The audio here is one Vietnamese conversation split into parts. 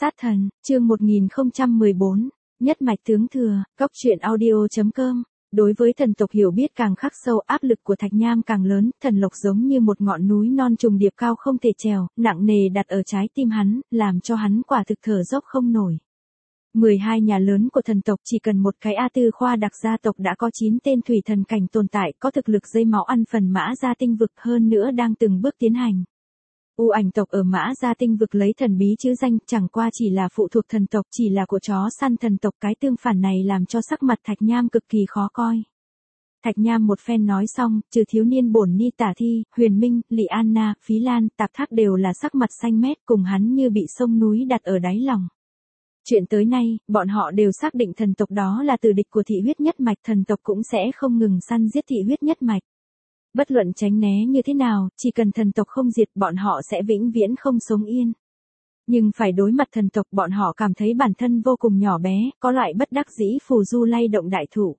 Sát thần, chương 1014, nhất mạch tướng thừa, góc truyện audio.com. Đối với thần tộc hiểu biết càng khắc sâu, áp lực của Thạch Nham càng lớn, thần lộc giống như một ngọn núi non trùng điệp cao không thể trèo, nặng nề đặt ở trái tim hắn, làm cho hắn quả thực thở dốc không nổi. 12 nhà lớn của thần tộc chỉ cần một cái A Tư Khoa đặc gia tộc đã có 9 tên thủy thần cảnh tồn tại, có thực lực dây máu ăn phần Mã Gia tinh vực, hơn nữa đang từng bước tiến hành. U ảnh tộc ở Mã Gia tinh vực lấy thần bí chữ danh, chẳng qua chỉ là phụ thuộc thần tộc, chỉ là của chó săn thần tộc. Cái tương phản này làm cho sắc mặt Thạch Nham cực kỳ khó coi. Thạch Nham một phen nói xong, trừ thiếu niên bổn ni Tả Thi, Huyền Minh, Lị Anna, Phí Lan, Tạp Thác đều là sắc mặt xanh mét, cùng hắn như bị sông núi đặt ở đáy lòng. Chuyện tới nay, bọn họ đều xác định thần tộc đó là tử địch của thị huyết nhất mạch, thần tộc cũng sẽ không ngừng săn giết thị huyết nhất mạch. Bất luận tránh né như thế nào, chỉ cần thần tộc không diệt, bọn họ sẽ vĩnh viễn không sống yên. Nhưng phải đối mặt thần tộc, bọn họ cảm thấy bản thân vô cùng nhỏ bé, có loại bất đắc dĩ phù du lay động đại thụ.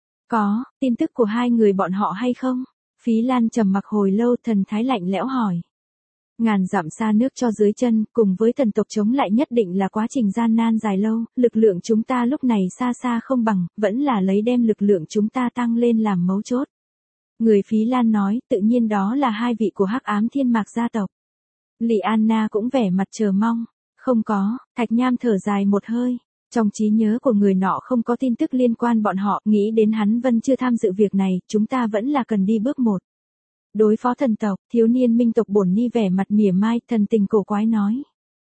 Có tin tức của hai người bọn họ hay không? Phí Lan trầm mặc hồi lâu, thần thái lạnh lẽo hỏi. Ngàn dặm xa nước cho dưới chân, cùng với thần tộc chống lại nhất định là quá trình gian nan dài lâu, lực lượng chúng ta lúc này xa xa không bằng, vẫn là lấy đem lực lượng chúng ta tăng lên làm mấu chốt. Người Phí Lan nói, tự nhiên đó là hai vị của Hắc Ám Thiên Mạc gia tộc. Lị Anna cũng vẻ mặt chờ mong. Không có, Thạch Nham thở dài một hơi. Trong trí nhớ của người nọ không có tin tức liên quan bọn họ, nghĩ đến hắn vẫn chưa tham dự việc này, chúng ta vẫn là cần đi bước một. Đối phó thần tộc, thiếu niên minh tộc bổn ni vẻ mặt mỉa mai, thần tình cổ quái nói.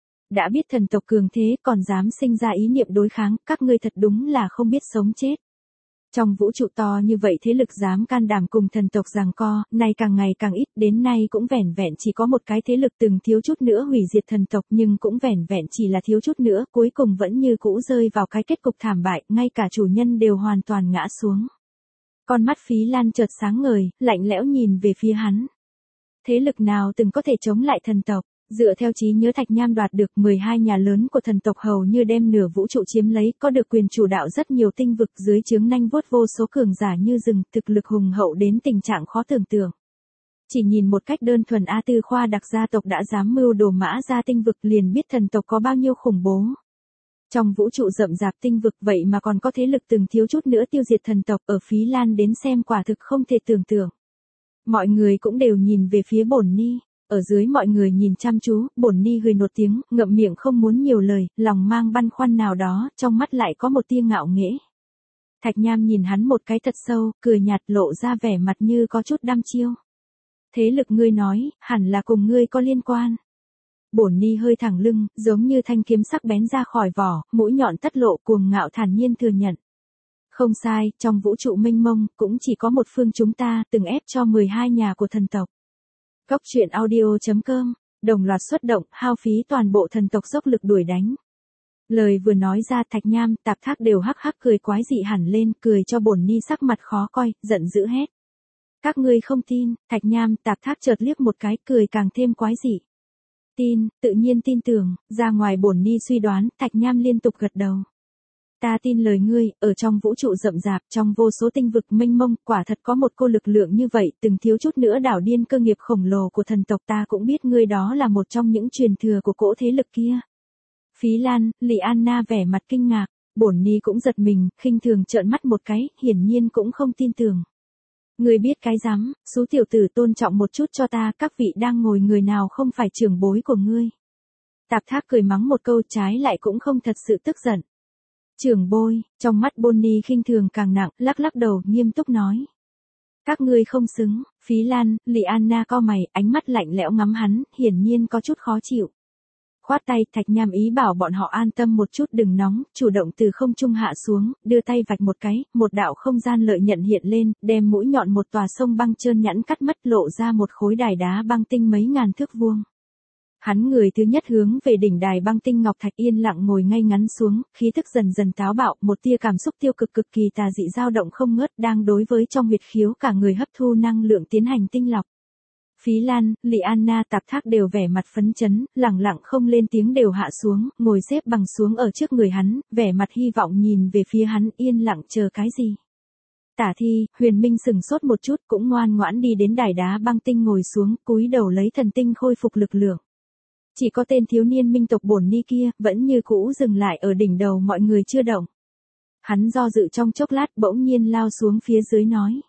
Đã biết thần tộc cường thế, còn dám sinh ra ý niệm đối kháng, các ngươi thật đúng là không biết sống chết. Trong vũ trụ to như vậy thế lực dám can đảm cùng thần tộc giằng co, nay càng ngày càng ít, đến nay cũng vẻn vẹn chỉ có một cái thế lực từng thiếu chút nữa hủy diệt thần tộc, nhưng cũng vẻn vẹn chỉ là thiếu chút nữa, cuối cùng vẫn như cũ rơi vào cái kết cục thảm bại, ngay cả chủ nhân đều hoàn toàn ngã xuống. Con mắt Phí Lan chợt sáng ngời, lạnh lẽo nhìn về phía hắn. Thế lực nào từng có thể chống lại thần tộc? Dựa theo trí nhớ Thạch Nham đoạt được, 12 nhà lớn của thần tộc hầu như đem nửa vũ trụ chiếm lấy, có được quyền chủ đạo rất nhiều tinh vực, dưới trướng nanh vuốt vô số cường giả như rừng, thực lực hùng hậu đến tình trạng khó tưởng tượng. Chỉ nhìn một cách đơn thuần A Tư Khoa đặc gia tộc đã dám mưu đồ Mã Gia tinh vực, liền biết thần tộc có bao nhiêu khủng bố. Trong vũ trụ rậm rạp tinh vực vậy mà còn có thế lực từng thiếu chút nữa tiêu diệt thần tộc, ở Phí Lan đến xem quả thực không thể tưởng tượng. Mọi người cũng đều nhìn về phía bổn ni. Ở dưới mọi người nhìn chăm chú, bổn ni hừ một tiếng, ngậm miệng không muốn nhiều lời, lòng mang băn khoăn nào đó, trong mắt lại có một tia ngạo nghễ. Thạch Nham nhìn hắn một cái thật sâu, cười nhạt, lộ ra vẻ mặt như có chút đăm chiêu. Thế lực ngươi nói, hẳn là cùng ngươi có liên quan. Bổn ni hơi thẳng lưng, giống như thanh kiếm sắc bén ra khỏi vỏ, mũi nhọn tất lộ, cuồng ngạo thản nhiên thừa nhận. Không sai, trong vũ trụ mênh mông, cũng chỉ có một phương chúng ta, từng ép cho 12 nhà của thần tộc. Góc truyện audio.com, đồng loạt xuất động, hao phí toàn bộ thần tộc dốc lực đuổi đánh. Lời vừa nói ra, Thạch Nham, Tạp Thác đều hắc hắc cười quái dị hẳn lên, cười cho bổn ni sắc mặt khó coi, giận dữ hét. Các ngươi không tin? Thạch Nham, Tạp Thác chợt liếc một cái, cười càng thêm quái dị. Tin, tự nhiên tin tưởng, ra ngoài bổn ni suy đoán, Thạch Nham liên tục gật đầu. Ta tin lời ngươi, ở trong vũ trụ rậm rạp, trong vô số tinh vực mênh mông, quả thật có một cô lực lượng như vậy, từng thiếu chút nữa đảo điên cơ nghiệp khổng lồ của thần tộc, ta cũng biết ngươi đó là một trong những truyền thừa của cỗ thế lực kia. Phí Lan, Lị Anna vẻ mặt kinh ngạc, bổn ni cũng giật mình, khinh thường trợn mắt một cái, hiển nhiên cũng không tin tưởng. Ngươi biết cái rắm, số tiểu tử tôn trọng một chút cho ta, các vị đang ngồi người nào không phải trưởng bối của ngươi. Tạp Thác cười mắng một câu, trái lại cũng không thật sự tức giận. Trưởng bối, trong mắt Bonnie khinh thường càng nặng, lắc lắc đầu, nghiêm túc nói. Các ngươi không xứng. Phí Lan, Lị Anna cau mày, ánh mắt lạnh lẽo ngắm hắn, hiển nhiên có chút khó chịu. Khoát tay, Thạch Nham ý bảo bọn họ an tâm một chút, đừng nóng, chủ động từ không trung hạ xuống, đưa tay vạch một cái, một đạo không gian lợi nhận hiện lên, đem mũi nhọn một tòa sông băng trơn nhẵn cắt mất, lộ ra một khối đài đá băng tinh mấy ngàn thước vuông. Hắn người thứ nhất hướng về đỉnh đài băng tinh ngọc thạch yên lặng ngồi ngay ngắn xuống, khí thức dần dần táo bạo, một tia cảm xúc tiêu cực cực kỳ tà dị dao động không ngớt, đang đối với trong huyệt khiếu cả người hấp thu năng lượng tiến hành tinh lọc. Phí Lan, Lị Anna, Tạp Thác đều vẻ mặt phấn chấn, lẳng lặng không lên tiếng đều hạ xuống, ngồi xếp bằng xuống ở trước người hắn, vẻ mặt hy vọng nhìn về phía hắn, yên lặng chờ cái gì. Tả Thi, Huyền Minh sừng sốt một chút, cũng ngoan ngoãn đi đến đài đá băng tinh ngồi xuống, cúi đầu lấy thần tinh khôi phục lực lượng. Chỉ có tên thiếu niên minh tộc bổn ni kia, vẫn như cũ dừng lại ở đỉnh đầu mọi người chưa động. Hắn do dự trong chốc lát bỗng nhiên lao xuống phía dưới nói.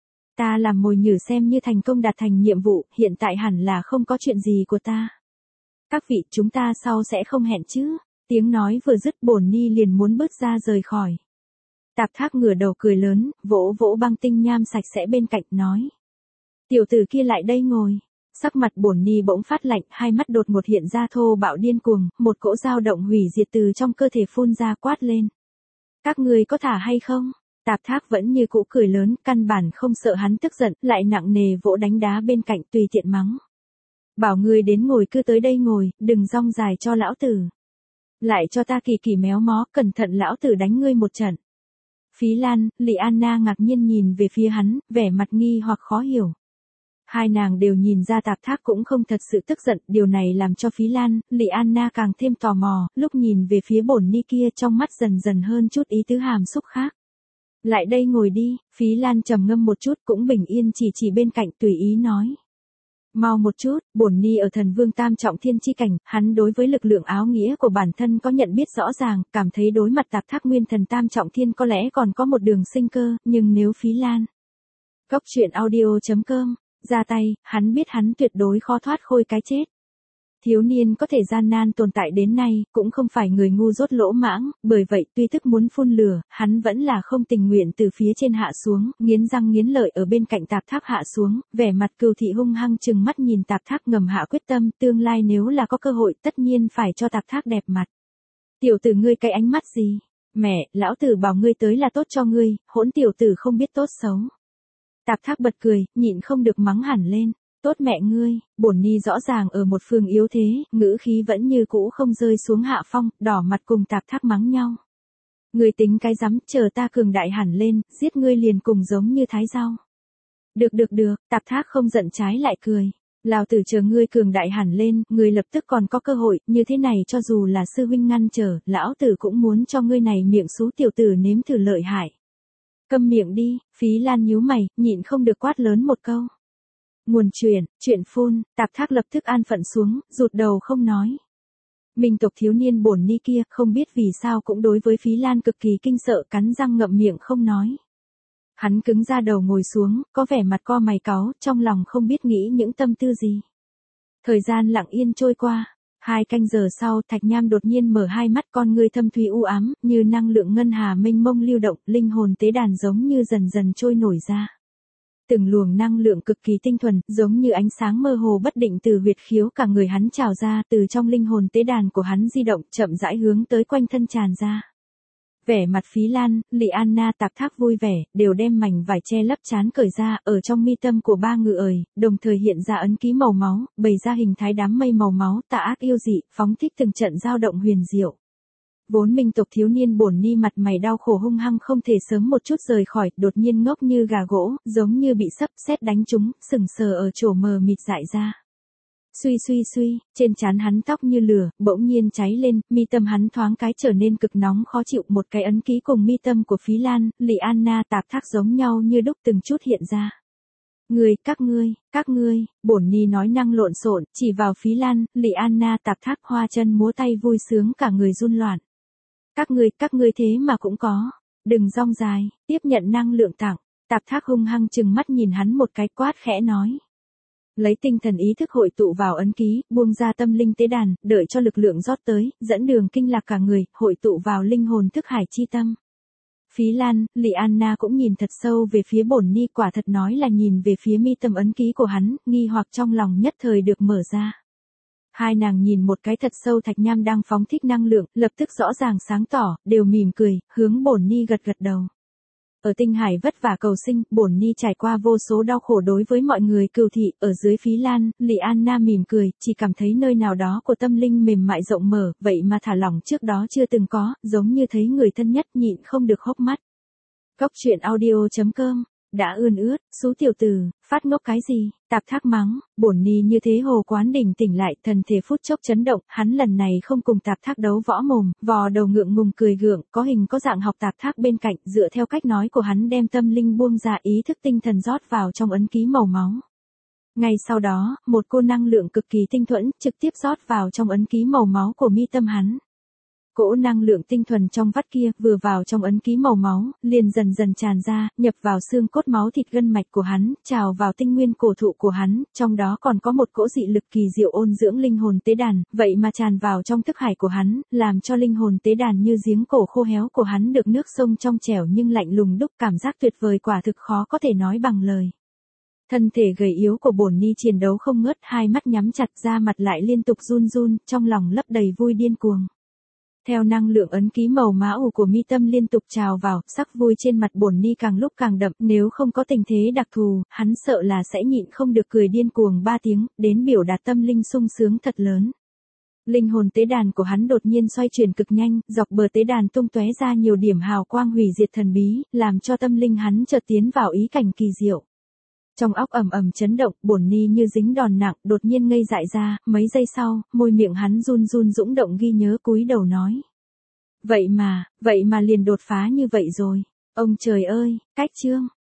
Ta làm mồi nhử xem như thành công đạt thành nhiệm vụ, hiện tại hẳn là không có chuyện gì của ta. Các vị, chúng ta sau sẽ không hẹn chứ. Tiếng nói vừa dứt bổn ni liền muốn bước ra rời khỏi. Tạp Thác ngửa đầu cười lớn, vỗ vỗ băng tinh nham sạch sẽ bên cạnh nói. Tiểu tử kia lại đây ngồi. Sắc mặt bổn ni bỗng phát lạnh, hai mắt đột ngột hiện ra thô bạo điên cuồng, một cỗ dao động hủy diệt từ trong cơ thể phun ra quát lên. Các ngươi có thả hay không? Tạp Thác vẫn như cũ cười lớn, căn bản không sợ hắn tức giận, lại nặng nề vỗ đánh đá bên cạnh tùy tiện mắng. Bảo ngươi đến ngồi cứ tới đây ngồi, đừng rong dài cho lão tử. Lại cho ta kỳ kỳ méo mó, cẩn thận lão tử đánh ngươi một trận. Phí Lan, Lị Anna ngạc nhiên nhìn về phía hắn, vẻ mặt nghi hoặc khó hiểu. Hai nàng đều nhìn ra Tạp Thác cũng không thật sự tức giận, điều này làm cho Phí Lan, Lị Anna càng thêm tò mò, lúc nhìn về phía bổn ni kia trong mắt dần dần hơn chút ý tứ hàm xúc khác. Lại đây ngồi đi, Phí Lan trầm ngâm một chút cũng bình yên chỉ bên cạnh tùy ý nói. Mau một chút, bổn ni ở thần vương tam trọng thiên chi cảnh, hắn đối với lực lượng áo nghĩa của bản thân có nhận biết rõ ràng, cảm thấy đối mặt Tạp Thác nguyên thần tam trọng thiên có lẽ còn có một đường sinh cơ, nhưng nếu Phí Lan. Cốc truyện audio.com, ra tay, hắn biết hắn tuyệt đối khó thoát khôi cái chết. Thiếu niên có thể gian nan tồn tại đến nay, cũng không phải người ngu dốt lỗ mãng, bởi vậy tuy tức muốn phun lửa, hắn vẫn là không tình nguyện từ phía trên hạ xuống, nghiến răng nghiến lợi ở bên cạnh Tạp Thác hạ xuống, vẻ mặt cừu thị hung hăng chừng mắt nhìn Tạp Thác ngầm hạ quyết tâm, tương lai nếu là có cơ hội tất nhiên phải cho Tạp Thác đẹp mặt. Tiểu tử ngươi cái ánh mắt gì? Mẹ, lão tử bảo ngươi tới là tốt cho ngươi, hỗn tiểu tử không biết tốt xấu. Tạp Thác bật cười, nhịn không được mắng hẳn lên. Tốt mẹ ngươi, bổn ni rõ ràng ở một phương yếu thế, ngữ khí vẫn như cũ không rơi xuống hạ phong, đỏ mặt cùng Tạp Thác mắng nhau. Ngươi tính cái rắm, chờ ta cường đại hẳn lên, giết ngươi liền cùng giống như thái rau. Được, Tạp Thác không giận trái lại cười. Lão tử chờ ngươi cường đại hẳn lên, ngươi lập tức còn có cơ hội, như thế này cho dù là sư huynh ngăn trở, lão tử cũng muốn cho ngươi này miệng xú tiểu tử nếm thử lợi hại. Câm miệng đi, Phí Lan nhíu mày, nhịn không được quát lớn một câu. Nguồn chuyện phun, Tạp Thác lập tức an phận xuống, rụt đầu không nói. Minh tộc thiếu niên bổn ni kia, không biết vì sao cũng đối với Phí Lan cực kỳ kinh sợ, cắn răng ngậm miệng không nói. Hắn cứng ra đầu ngồi xuống, có vẻ mặt co mày cáu, trong lòng không biết nghĩ những tâm tư gì. Thời gian lặng yên trôi qua. 2 canh giờ sau, Thạch Nham đột nhiên mở hai mắt, con ngươi thâm thúy u ám, như năng lượng ngân hà mênh mông lưu động, linh hồn tế đàn giống như dần dần trôi nổi ra. Từng luồng năng lượng cực kỳ tinh thuần, giống như ánh sáng mơ hồ bất định từ huyệt khiếu cả người hắn trào ra, từ trong linh hồn tế đàn của hắn di động, chậm rãi hướng tới quanh thân tràn ra. Vẻ mặt Phí Lan, Lị Anna, Tạp Thác vui vẻ, đều đem mảnh vải che lấp trán cởi ra, ở trong mi tâm của ba ngự ời, đồng thời hiện ra ấn ký màu máu, bày ra hình thái đám mây màu máu, tà ác yêu dị, phóng thích từng trận dao động huyền diệu. Vốn minh tộc thiếu niên bổn ni mặt mày đau khổ hung hăng không thể sớm một chút rời khỏi, đột nhiên ngốc như gà gỗ, giống như bị sấp sét đánh trúng, sừng sờ ở chỗ mờ mịt dại ra. Suy, trên trán hắn tóc như lửa, bỗng nhiên cháy lên, mi tâm hắn thoáng cái trở nên cực nóng khó chịu, một cái ấn ký cùng mi tâm của Phí Lan, Lị Anna, Tạp Thác giống nhau như đúc từng chút hiện ra. Các ngươi, bổn ni nói năng lộn xộn, chỉ vào Phí Lan, Lị Anna, Tạp Thác hoa chân múa tay vui sướng cả người run loạn. Các ngươi thế mà cũng có, đừng rong dài, tiếp nhận năng lượng tặng, Tạp Thác hung hăng chừng mắt nhìn hắn một cái quát khẽ nói. Lấy tinh thần ý thức hội tụ vào ấn ký, buông ra tâm linh tế đàn, đợi cho lực lượng rót tới, dẫn đường kinh lạc cả người, hội tụ vào linh hồn thức hải chi tâm. Phí Lan, Lị Anna cũng nhìn thật sâu về phía bổn ni, quả thật nói là nhìn về phía mi tâm ấn ký của hắn, nghi hoặc trong lòng nhất thời được mở ra. Hai nàng nhìn một cái thật sâu Thạch Nham đang phóng thích năng lượng, lập tức rõ ràng sáng tỏ, đều mỉm cười, hướng bổn ni gật đầu. Ở tinh hải vất vả cầu sinh, bổn ni trải qua vô số đau khổ đối với mọi người cừu thị, ở dưới Phí Lan, Lị Anna mỉm cười, chỉ cảm thấy nơi nào đó của tâm linh mềm mại rộng mở, vậy mà thả lỏng trước đó chưa từng có, giống như thấy người thân nhất nhịn không được hốc mắt. Cốc truyện audio.com, đã ươn ướt, xú tiểu tử, phát ngốc cái gì, Tạp Thác mắng, bổn ni như thế hồ quán đỉnh tỉnh lại, thần thể phút chốc chấn động, hắn lần này không cùng Tạp Thác đấu võ mồm, vò đầu ngượng ngùng cười gượng, có hình có dạng học Tạp Thác bên cạnh, dựa theo cách nói của hắn đem tâm linh buông ra ý thức tinh thần rót vào trong ấn ký màu máu. Ngay sau đó, một cô năng lượng cực kỳ tinh thuẫn trực tiếp rót vào trong ấn ký màu máu của mi tâm hắn. Cỗ năng lượng tinh thuần trong vắt kia vừa vào trong ấn ký màu máu, liền dần dần tràn ra, nhập vào xương cốt máu thịt gân mạch của hắn, trào vào tinh nguyên cổ thụ của hắn, trong đó còn có một cỗ dị lực kỳ diệu ôn dưỡng linh hồn tế đàn, vậy mà tràn vào trong thức hải của hắn, làm cho linh hồn tế đàn như giếng cổ khô héo của hắn được nước sông trong trẻo nhưng lạnh lùng đúc, cảm giác tuyệt vời quả thực khó có thể nói bằng lời. Thân thể gầy yếu của bổn ni chiến đấu không ngớt, hai mắt nhắm chặt, da mặt lại liên tục run run, trong lòng lấp đầy vui điên cuồng. Theo năng lượng ấn ký màu máu của mi tâm liên tục trào vào, sắc vui trên mặt bổn ni càng lúc càng đậm, nếu không có tình thế đặc thù, hắn sợ là sẽ nhịn không được cười điên cuồng 3 tiếng, đến biểu đạt tâm linh sung sướng thật lớn. Linh hồn tế đàn của hắn đột nhiên xoay chuyển cực nhanh, dọc bờ tế đàn tung tóe ra nhiều điểm hào quang hủy diệt thần bí, làm cho tâm linh hắn chợt tiến vào ý cảnh kỳ diệu. Trong óc ầm ầm chấn động, bổn ni như dính đòn nặng, đột nhiên ngây dại ra, mấy giây sau, môi miệng hắn run run dũng động ghi nhớ cúi đầu nói. Vậy mà liền đột phá như vậy rồi. Ông trời ơi, cách chương.